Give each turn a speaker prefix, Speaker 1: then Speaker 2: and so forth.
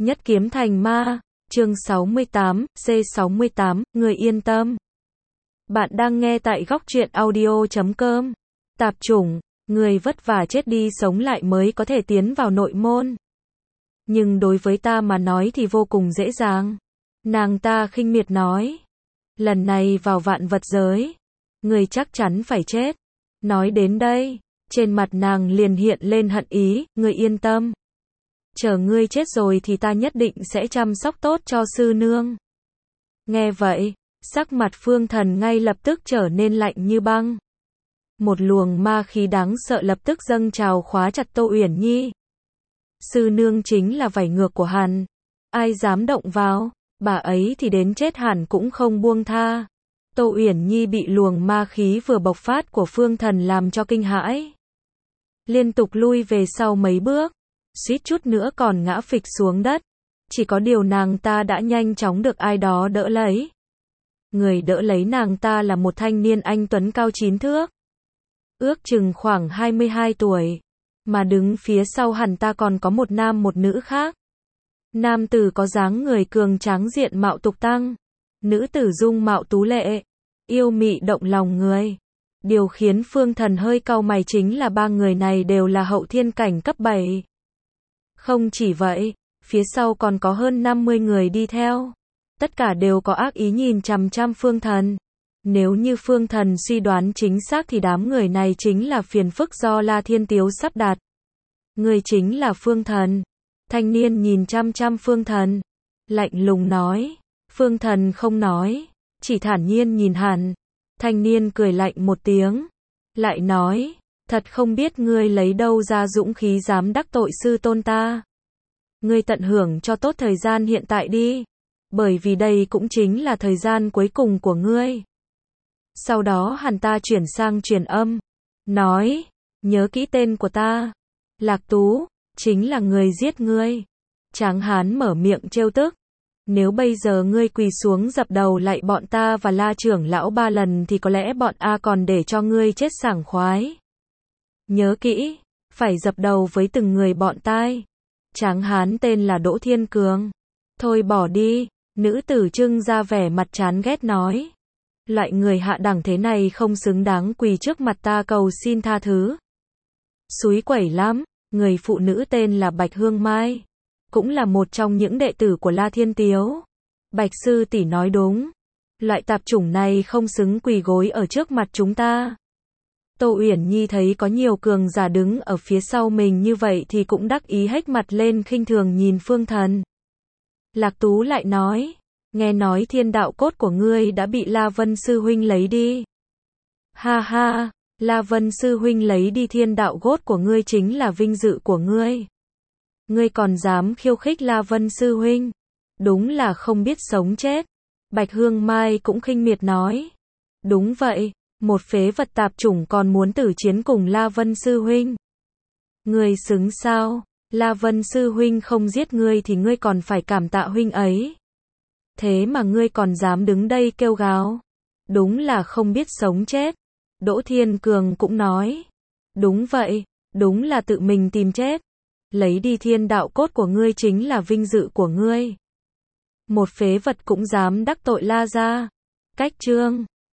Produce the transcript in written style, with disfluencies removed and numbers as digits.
Speaker 1: Nhất kiếm thành ma, chương 68, C68, người yên tâm. Bạn đang nghe tại góc truyện audio.com. Tạp chủng, người vất vả chết đi sống lại mới có thể tiến vào nội môn. Nhưng đối với ta mà nói thì vô cùng dễ dàng. Nàng ta khinh miệt nói. Lần này vào vạn vật giới, người chắc chắn phải chết. Nói đến đây, trên mặt nàng liền hiện lên hận ý, người yên tâm. Chờ ngươi chết rồi thì ta nhất định sẽ chăm sóc tốt cho sư nương. Nghe vậy, sắc mặt Phương Thần ngay lập tức trở nên lạnh như băng. Một luồng ma khí đáng sợ lập tức dâng trào khóa chặt Tô Uyển Nhi. Sư nương chính là vảy ngược của hắn. Ai dám động vào, bà ấy thì đến chết hẳn cũng không buông tha. Tô Uyển Nhi bị luồng ma khí vừa bộc phát của Phương Thần làm cho kinh hãi. Liên tục lui về sau mấy bước, suýt chút nữa còn ngã phịch xuống đất. Chỉ có điều nàng ta đã nhanh chóng được ai đó đỡ lấy. Người đỡ lấy nàng ta là một thanh niên anh tuấn cao 9 thước. Ước chừng khoảng 22 tuổi. Mà đứng phía sau hắn ta còn có một nam một nữ khác. Nam tử có dáng người cường tráng diện mạo tục tăng. Nữ tử dung mạo tú lệ, yêu mị động lòng người. Điều khiến Phương Thần hơi cau mày chính là ba người này đều là hậu thiên cảnh cấp 7. Không chỉ vậy, phía sau còn có hơn 50 người đi theo. Tất cả đều có ác ý nhìn chằm chằm Phương Thần. Nếu như Phương Thần suy đoán chính xác thì đám người này chính là phiền phức do La Thiên Tiếu sắp đặt. Người chính là Phương Thần. Thanh niên nhìn chằm chằm Phương Thần, lạnh lùng nói. Phương Thần không nói, chỉ thản nhiên nhìn hắn. Thanh niên cười lạnh một tiếng, lại nói, thật không biết ngươi lấy đâu ra dũng khí dám đắc tội sư tôn ta. Ngươi tận hưởng cho tốt thời gian hiện tại đi, bởi vì đây cũng chính là thời gian cuối cùng của ngươi. Sau đó hắn ta chuyển sang truyền âm, nói, nhớ kỹ tên của ta, Lạc Tú, chính là người giết ngươi. Tráng hán mở miệng trêu tức. Nếu bây giờ ngươi quỳ xuống dập đầu lạy bọn ta và La trưởng lão 3 lần thì có lẽ bọn A còn để cho ngươi chết sảng khoái. Nhớ kỹ, phải dập đầu với từng người bọn tai. Tráng hán tên là Đỗ Thiên Cường. Thôi bỏ đi, nữ tử trưng ra vẻ mặt chán ghét nói. Loại người hạ đẳng thế này không xứng đáng quỳ trước mặt ta cầu xin tha thứ. Xúi quẩy lắm, người phụ nữ tên là Bạch Hương Mai. Cũng là một trong những đệ tử của La Thiên Tiếu. Bạch sư tỷ nói đúng. Loại tạp chủng này không xứng quỳ gối ở trước mặt chúng ta. Tô Uyển Nhi thấy có nhiều cường giả đứng ở phía sau mình như vậy thì cũng đắc ý hếch mặt lên khinh thường nhìn Phương Thần. Lạc Tú lại nói, nghe nói thiên đạo cốt của ngươi đã bị La Vân sư huynh lấy đi. Ha ha, La Vân sư huynh lấy đi thiên đạo cốt của ngươi chính là vinh dự của ngươi. Ngươi còn dám khiêu khích La Vân sư huynh, đúng là không biết sống chết. Bạch Hương Mai cũng khinh miệt nói, đúng vậy, một phế vật tạp chủng còn muốn tử chiến cùng La Vân sư huynh. Ngươi xứng sao? La Vân sư huynh không giết ngươi thì ngươi còn phải cảm tạ huynh ấy. Thế mà ngươi còn dám đứng đây kêu gào, đúng là không biết sống chết. Đỗ Thiên Cường cũng nói, đúng vậy, đúng là tự mình tìm chết. Lấy đi thiên đạo cốt của ngươi chính là vinh dự của ngươi. Một phế vật cũng dám đắc tội La gia. Cách chương